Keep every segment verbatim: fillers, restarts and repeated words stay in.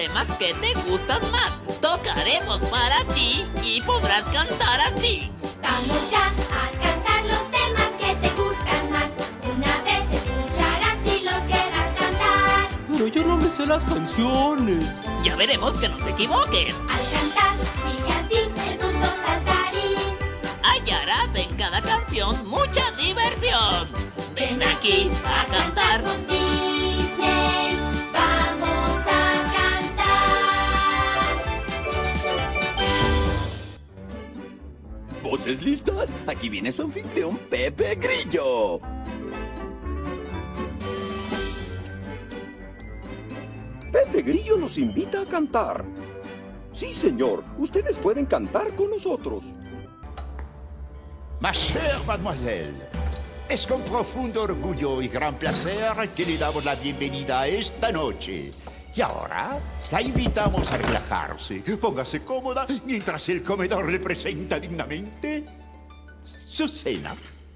temas que te gustan más. Tocaremos para ti y podrás cantar así. Vamos ya a cantar los temas que te gustan más. Una vez escucharás y los querrás cantar. Pero yo no me sé las canciones. Ya veremos que no te equivoques. Al cantar, sigue a ti el mundo saltarín. Hallarás en cada canción mucha diversión. Ven aquí a cantar con Disney. Vamos a cantar. ¿Voces listas? Aquí viene su anfitrión Pepe Grillo. Pepe Grillo nos invita a cantar. Sí, señor, ustedes pueden cantar con nosotros. Ma chère mademoiselle, es con profundo orgullo y gran placer que le damos la bienvenida a esta noche. Y ahora la invitamos a relajarse. Póngase cómoda mientras el comedor le presenta dignamente su cena.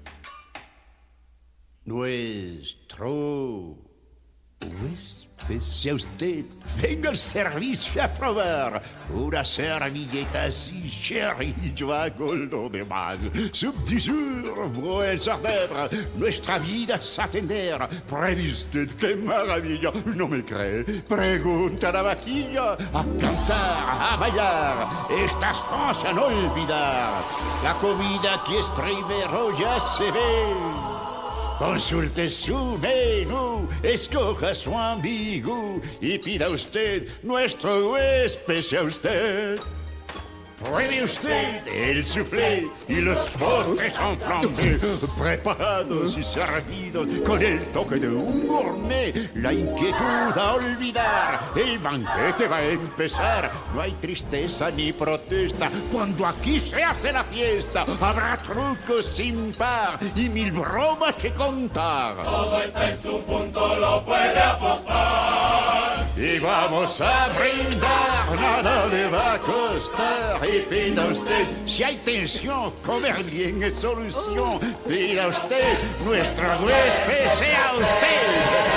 Nuestro huésped, sea usted, venga al servicio a probar una servilleta así, chérie, y yo hago lo demás. Soup du jour, brouets hors d'œuvre, nuestra vida es atender. ¿Pruebe usted qué maravilla? ¿No me cree? Pregunta a la vajilla. A cantar, a bailar, estas cosas a no olvidar. La comida que es primero ya se ve. Consulte su menú, escoja su ambigu y pida usted, nuestro huésped sea usted. Pruebe usted el soufflé y los postres en flambé, preparados y servidos con el toque de un gourmet. La inquietud a olvidar, el banquete va a empezar. No hay tristeza ni protesta cuando aquí se hace la fiesta. Habrá trucos sin par y mil bromas que contar. Todo está en su punto, lo puede apostar. Y vamos a brindar, nada le va a costar. Y pida usted, si hay tensión, comer bien es solución. Pida usted, nuestro huésped sea usted.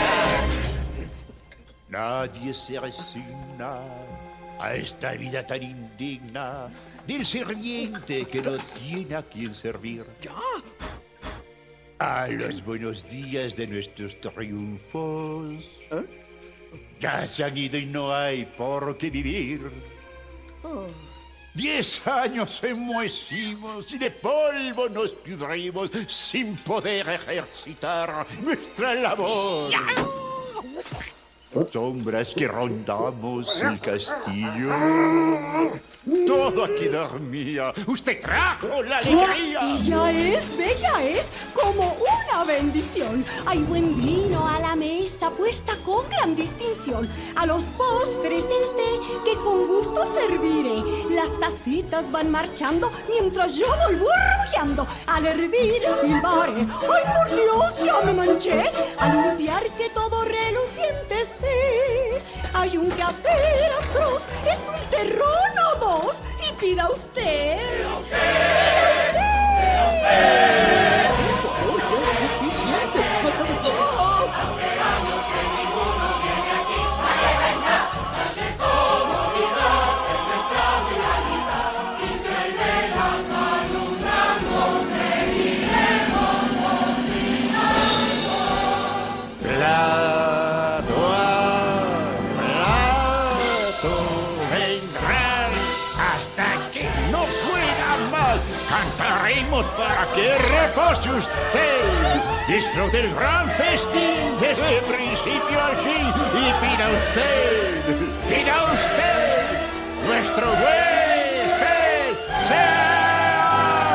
Nadie se resigna a esta vida tan indigna del sirviente que no tiene a quien servir. ¡Ya! A los buenos días de nuestros triunfos. ¿Eh? Ya se han ido y no hay por qué vivir. Oh. Diez años enmohecimos y de polvo nos pudrimos sin poder ejercitar nuestra labor. ¡Ya! Sombras que rondamos el castillo. Todo aquí dormía. Usted trajo la alegría. Y ya es, bella es, como una bendición. Hay buen vino a la mesa puesta con gran distinción. A los postres el té que con gusto serviré. Las tacitas van marchando mientras yo voy burbujeando. Al hervir silbaré. ¡Ay, por Dios, ya me manché! Al limpiar que todo reluciente esté. Hay un quehacer atroz, es un terrón o dos. Y pida usted. ¡Pida usted! ¡Pida usted! Hace años que ninguno viene aquí a reventar. Hace comodidad es nuestra finalidad. Quince velas alumbrando, seguiremos cocinando. Plato a plato vendrán hasta que no pueda más. Cantaremos para que repose usted. Disfrute el gran festín desde el principio al fin. Y pida usted, pida usted, nuestro huésped sea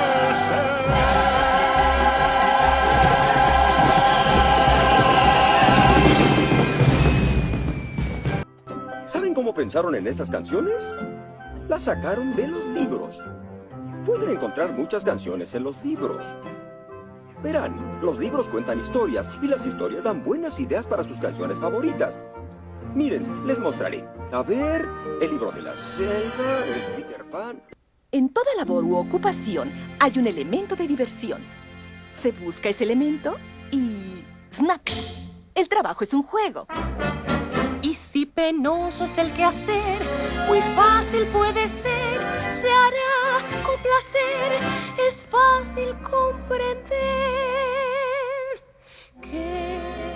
usted. ¿Saben cómo pensaron en estas canciones? Las sacaron de los libros. Pueden encontrar muchas canciones en los libros. Verán, los libros cuentan historias y las historias dan buenas ideas para sus canciones favoritas. Miren, les mostraré. A ver, el libro de la selva, el Peter Pan. En toda labor u ocupación hay un elemento de diversión. Se busca ese elemento y... ¡snap! El trabajo es un juego. Y si penoso es el quehacer, muy fácil puede ser, se hará con placer, es fácil comprender que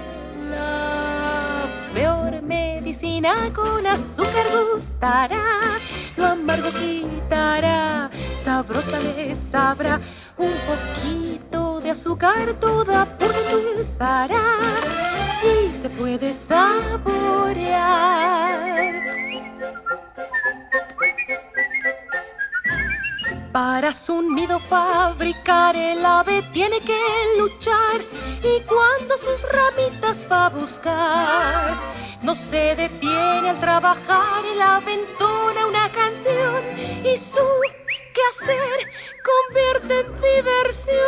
la peor medicina con azúcar gustará, lo amargo quitará, sabrosa le sabrá, un poquito de azúcar toda pura endulzará y se puede saborear. Para su nido fabricar el ave tiene que luchar y cuando sus ramitas va a buscar no se detiene al trabajar, el ave entona una canción y su quehacer convierte en diversión.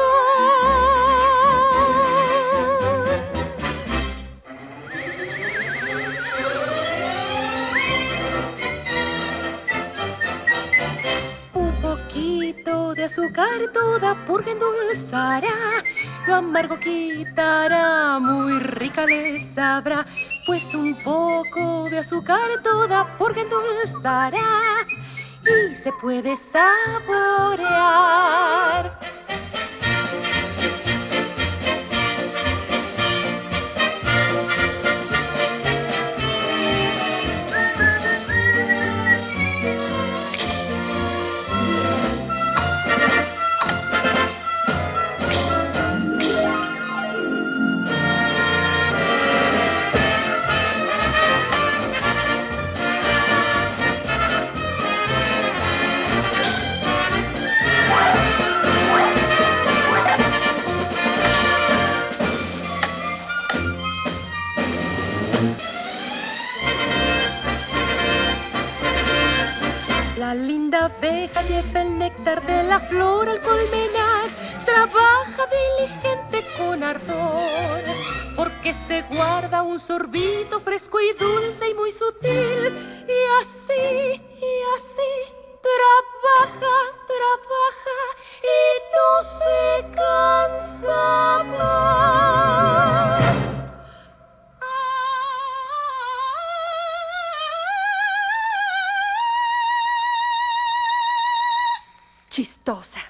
De azúcar toda purga endulzará, lo amargo quitará, muy rica le sabrá, pues un poco de azúcar toda purga endulzará y se puede saborear. La linda abeja lleva el néctar de la flor al colmenar, trabaja diligente con ardor, porque se guarda un sorbito fresco y dulce y muy sutil, y así, y así, trabaja, trabaja y no se cansa más. Chistosa.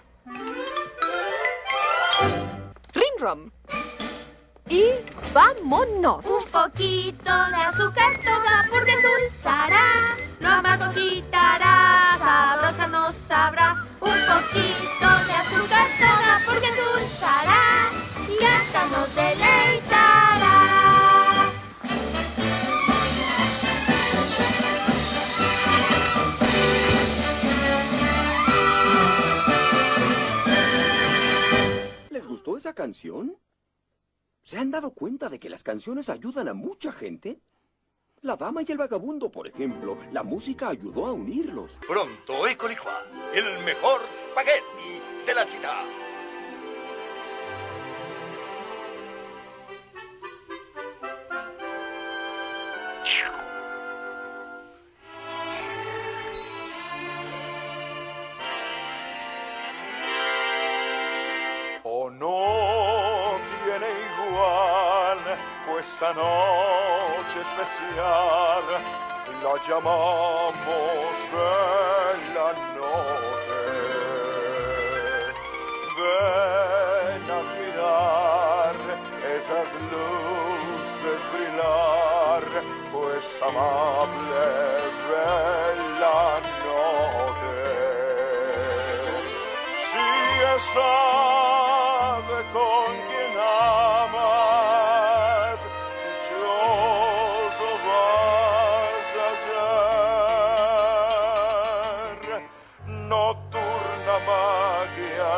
Ring-rom. Y vámonos. Un poquito de azúcar toda purga endulzará, lo amargo quitará, sabrosa nos sabrá. Un poquito de azúcar toda purga endulzará y hasta nos deleitará. ¿Les gustó esa canción? ¿Se han dado cuenta de que las canciones ayudan a mucha gente? La Dama y el Vagabundo, por ejemplo, la música ayudó a unirlos. Pronto, eccoli qua, el mejor spaghetti de la ciudad. Oh, no tiene igual questa noche especial, la llamamos bella noche. Ven a mirar esas luces brillar, pues amable bella noche. Si estás con quien amas, dichoso vas a ser. Nocturna magia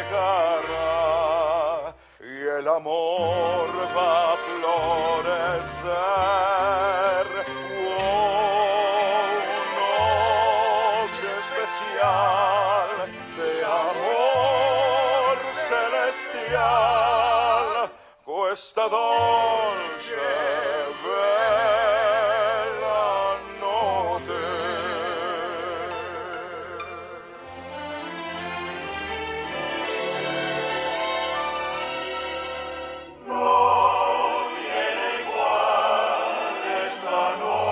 llegará y el amor va a florecer. Oh, noche especial de amor celestial, questa dolce bella notte. No tiene igual esta noche.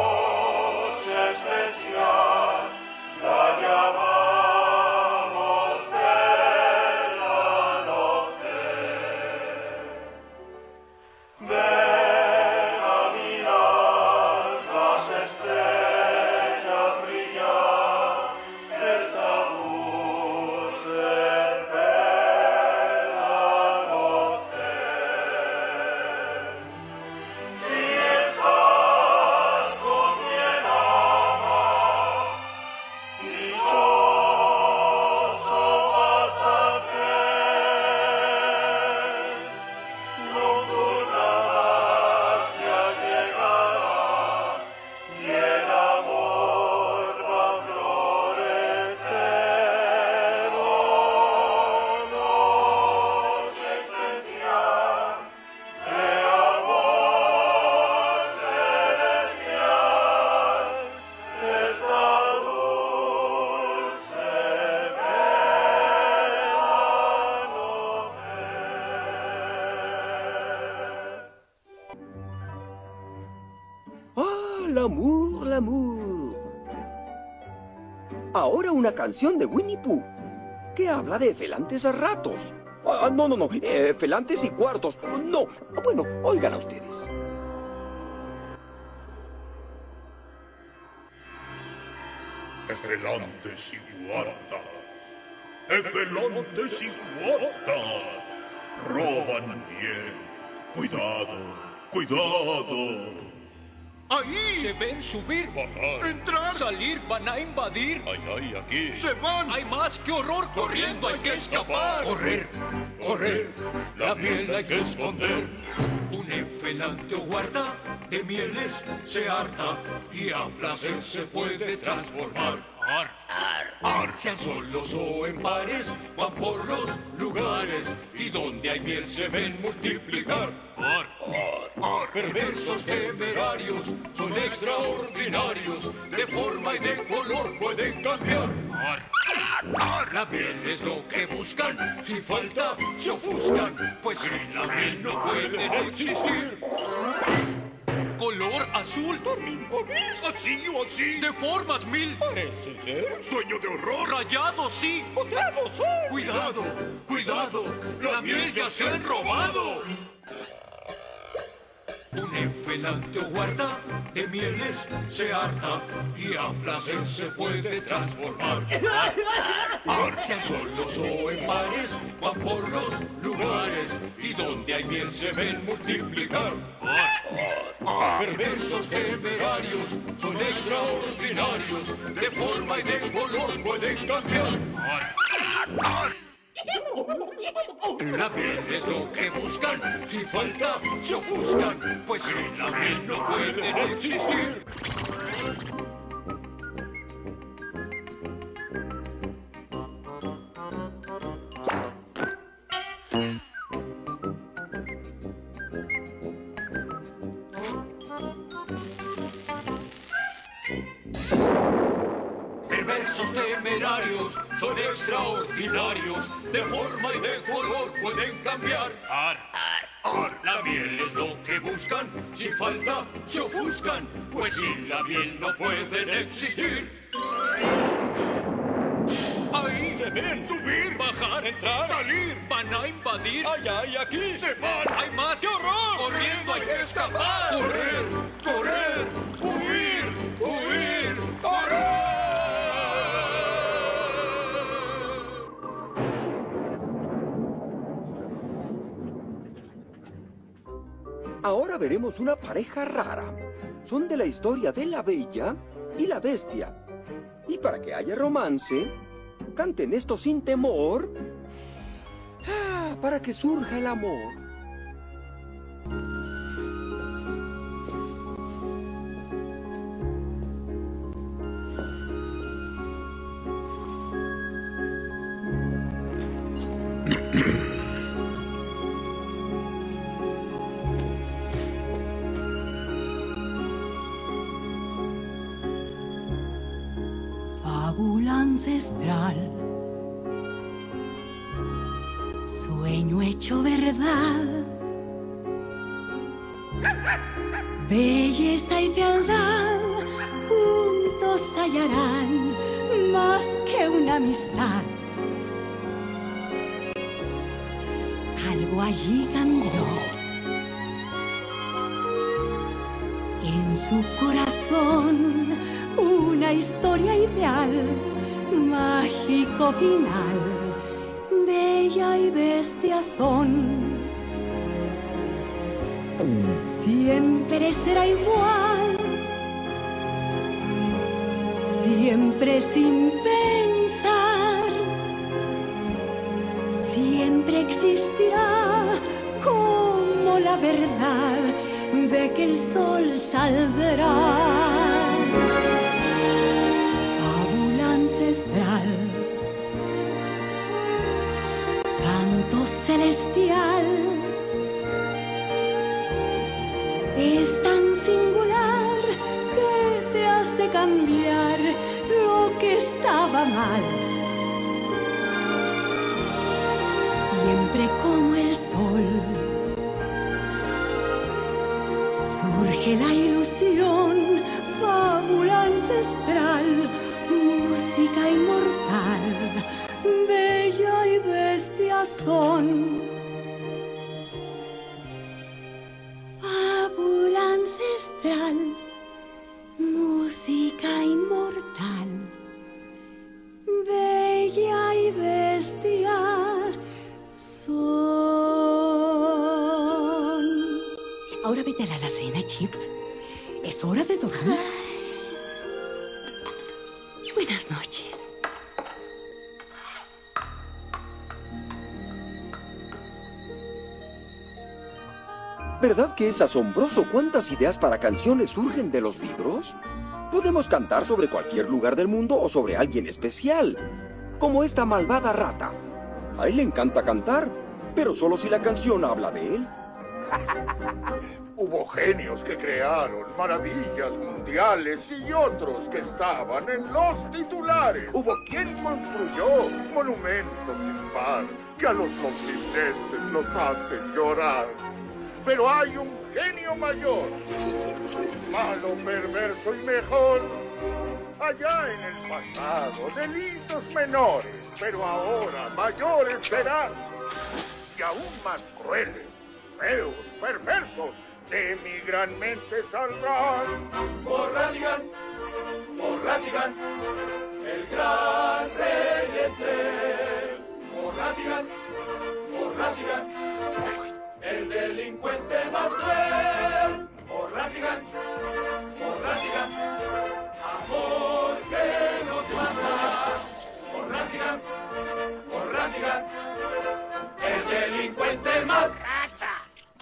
l'amour, l'amour. Ahora una canción de Winnie Pooh que habla de felantes a ratos. Ah, no, no, no, eh, felantes y cuartos. No, bueno, oigan a ustedes. Felantes y guardas, felantes y guardas, roban miel. Cuidado, cuidado. ¡Ahí! Se ven subir, bajar, entrar, salir, van a invadir. ¡Ay, ay, aquí! ¡Se van! ¡Hay más! ¡Qué horror! ¡Corriendo hay que escapar! ¡Correr! ¡Correr! La miel hay que esconder. Un efelante o guarda de mieles se harta y a placer se puede transformar. Ar, ar, ar. Sean solos o en pares, van por los lugares y donde hay miel se ven multiplicar. Ar, ar, ar. Perversos temerarios son extraordinarios, de forma y de color pueden cambiar. Ar, ar. La miel es lo que buscan, si falta se ofuscan, pues sin la miel no pueden existir. Color azul, domingo gris, así o así, de formas mil, parece ser un sueño de horror. Rayado sí, botado sí. Cuidado, cuidado, la, la miel ya se han robado. Un efelante o guarda de mieles se harta y a placer se puede transformar. Sean solos o en pares, van por los lugares y donde hay miel se ven multiplicar. Perversos temerarios son extraordinarios, de forma y de color pueden cambiar. La miel es lo que buscan, si falta se ofuscan, pues sin la miel no pueden existir. Perversos temerarios son extraordinarios, de forma y de color pueden cambiar. Ar, ar, ar. La miel es lo que buscan, si falta se ofuscan, pues sin la miel no pueden existir. Ahí se ven subir, bajar, entrar, salir, van a invadir. ¡Ay, ay, aquí! Se van, hay más, ¡qué horror! Corriendo hay que escapar. Correr, correr, huir, huir, correr. Ahora veremos una pareja rara. Son de la historia de la Bella y la Bestia. Y para que haya romance, canten esto sin temor, ah, para que surja el amor. Fábula ancestral, sueño hecho verdad, belleza y fealdad juntos hallarán más que una amistad. Algo allí cambió en su corazón, una historia ideal, mágico final, Bella y Bestia son. Siempre será igual, siempre sin pensar, siempre existirá como la verdad de que el sol saldrá. Fábula ancestral, canto celestial, es tan singular que te hace cambiar lo que estaba mal. Siempre como el sol, surge la ilusión ancestral, música inmortal, bella y bestia son. Fábula ancestral, música inmortal, bella y bestia son. Ahora vete a la alacena, Chip. Es hora de dormir. Buenas noches. ¿Verdad que es asombroso cuántas ideas para canciones surgen de los libros? Podemos cantar sobre cualquier lugar del mundo o sobre alguien especial, como esta malvada rata. A él le encanta cantar, pero solo si la canción habla de él. Hubo genios que crearon maravillas mundiales y otros que estaban en los titulares. Hubo quien construyó monumentos sin par que a los continentes los hacen llorar. Pero hay un genio mayor, malo, perverso y mejor, allá en el pasado, delitos menores, pero ahora mayores serán, y aún más crueles, feos, perversos, de mi gran mente saldrán. Por Ratigan, por Ratigan, el gran rey es él. Por Ratigan, por Ratigan, el delincuente más cruel. Por Ratigan, por Ratigan, amor que nos mata. Por Ratigan, por Ratigan, el delincuente más rata.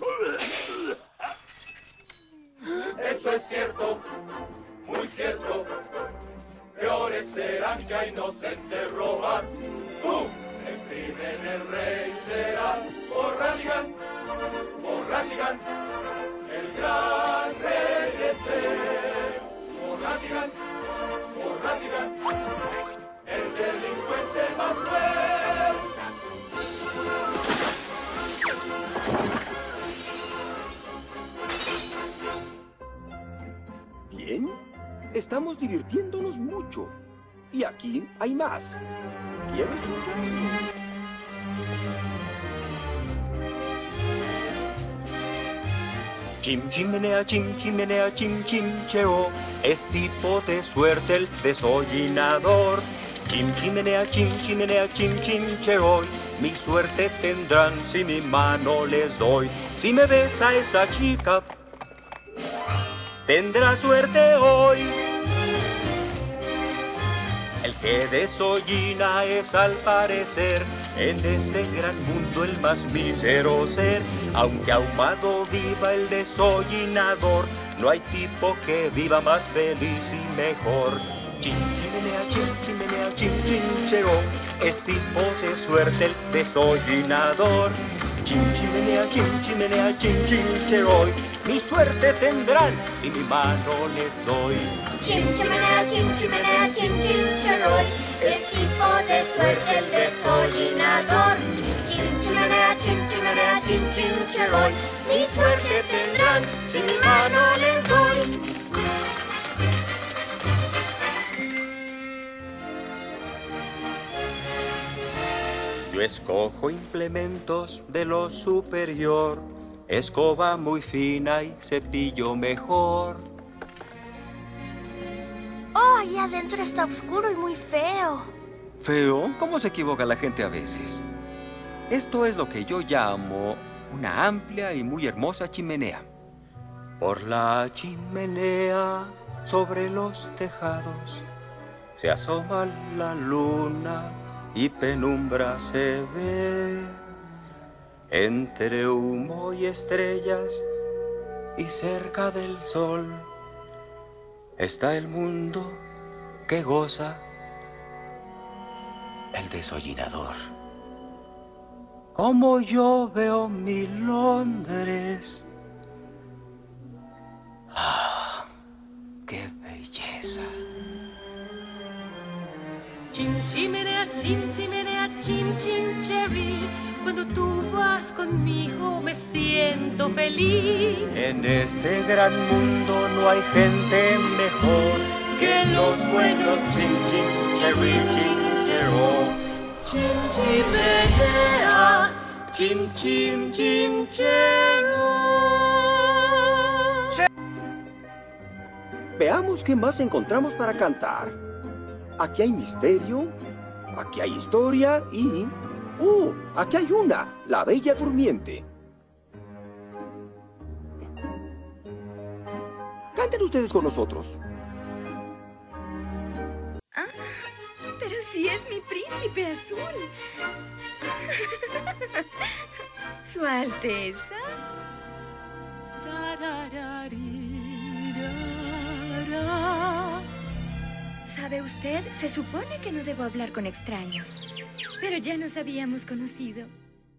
Eso es cierto, muy cierto. Peores serán que a inocentes roban. Tú, el crimen, el rey serás. Por Ratigan, por Ratigan, el gran rey es él. Por Ratigan, por Ratigan, el delincuente más cruel. Bien, estamos divirtiéndonos mucho. Y aquí hay más. ¿Quieren escuchar? Chim chimenea, chim chimenea, chim chim cheo, es tipo de suerte el desollinador. Chim chimenea, chim chimenea, chim chim cheo, mi suerte tendrán si mi mano les doy. Si me besa esa chica, tendrá suerte hoy. El que desollina es al parecer en este gran mundo el más mísero ser. Aunque ahumado viva el desollinador, no hay tipo que viva más feliz y mejor. Chin chimenea, chin chimenea, chin chin cheo, es tipo de suerte el desollinador. Chin chimenea, chin chimenea, chin chin cheo, mi suerte tendrán si mi mano les doy. Chin chimenea, chin chimenea, chin chin cheroy, es tipo de suerte el desollinador. Chin chimenea, chin chimenea, chin chin cheroy, mi suerte tendrán si mi mano les doy. Yo escojo implementos de lo superior, escoba muy fina y cepillo mejor. Oh, ahí adentro está oscuro y muy feo. ¿Feo? ¿Cómo se equivoca la gente a veces? Esto es lo que yo llamo una amplia y muy hermosa chimenea. Por la chimenea, sobre los tejados, se asoma la luna y penumbra se ve. Entre humo y estrellas y cerca del sol está el mundo que goza el desollinador. Como yo veo mi Londres. ¡Ah! ¡Qué belleza! Chim chimenea, chim chimenea, chim chim cherry. Cuando tú vas conmigo me siento feliz. En este gran mundo no hay gente mejor que los buenos chim chim cherry chinchero. Chim chimenea, chim chim chinchero. Veamos qué más encontramos para cantar. Aquí hay misterio, aquí hay historia y... ¡oh! Aquí hay una, la Bella Durmiente. Canten ustedes con nosotros. Ah, pero sí es mi príncipe azul. Su Alteza. ¿Sabe usted? Se supone que no debo hablar con extraños. Pero ya nos habíamos conocido.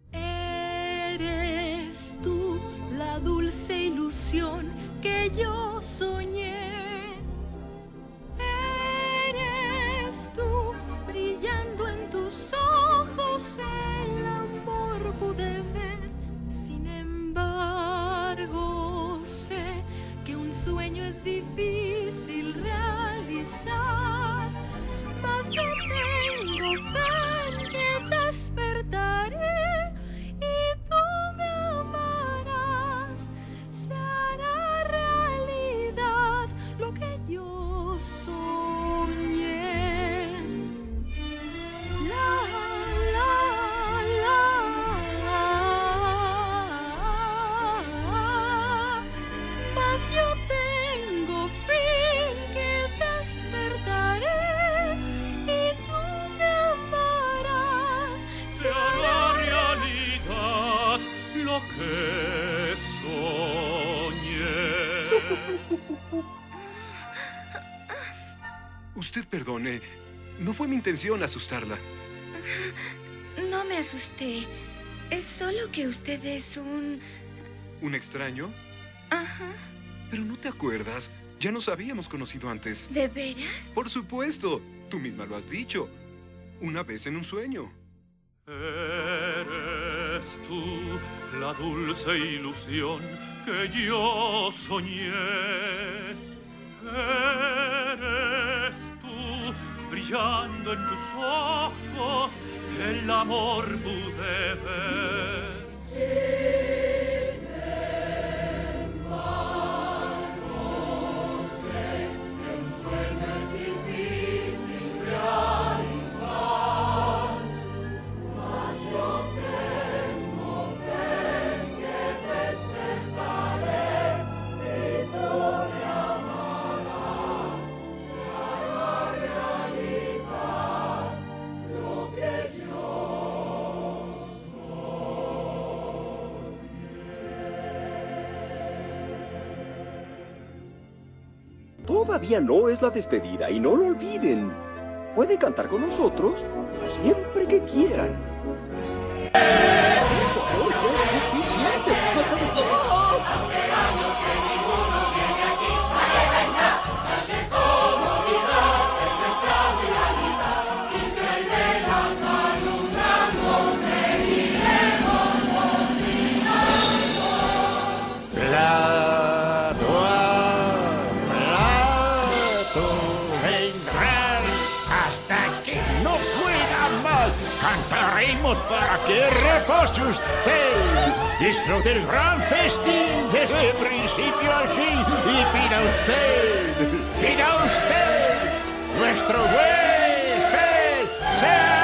Eres tú la dulce ilusión que yo soñé. Eres tú brillando en tus ojos, el amor pude ver. Sin embargo, sé que un sueño es difícil realizar. Mas yo tengo fe en que despertaré y tú me amarás. Se hará realidad lo que yo soñé. La, la, la, mas yo tengo fin que despertaré. Lo que soñé. Usted perdone, no fue mi intención asustarla. No me asusté. Es solo que usted es un... ¿Un extraño? Ajá. Pero no te acuerdas, ya nos habíamos conocido antes. ¿De veras? Por supuesto, tú misma lo has dicho. Una vez en un sueño. Eres tú la dulce ilusión que yo soñé. Eres tú brillando en tus ojos, el amor pude ver. Sin embargo, sé que un sueño es difícil realizar. Mas yo tengo fe en que despertaré y tú me amarás. Se hará realidad lo que yo soñé. Todavía no es la despedida y no lo olviden. Pueden cantar con nosotros siempre que quieran. Hace años que ninguno viene aquí, nadie vendrá, hace comodidad, es nuestra realidad. Quince velas alumbrando, seguiremos cocinando. Plato a plato vendrán hasta que no pueda más. Cantaremos para que repose usted. Disfrute el gran festín desde el principio al fin. Y pida usted, pida usted, nuestro huésped sea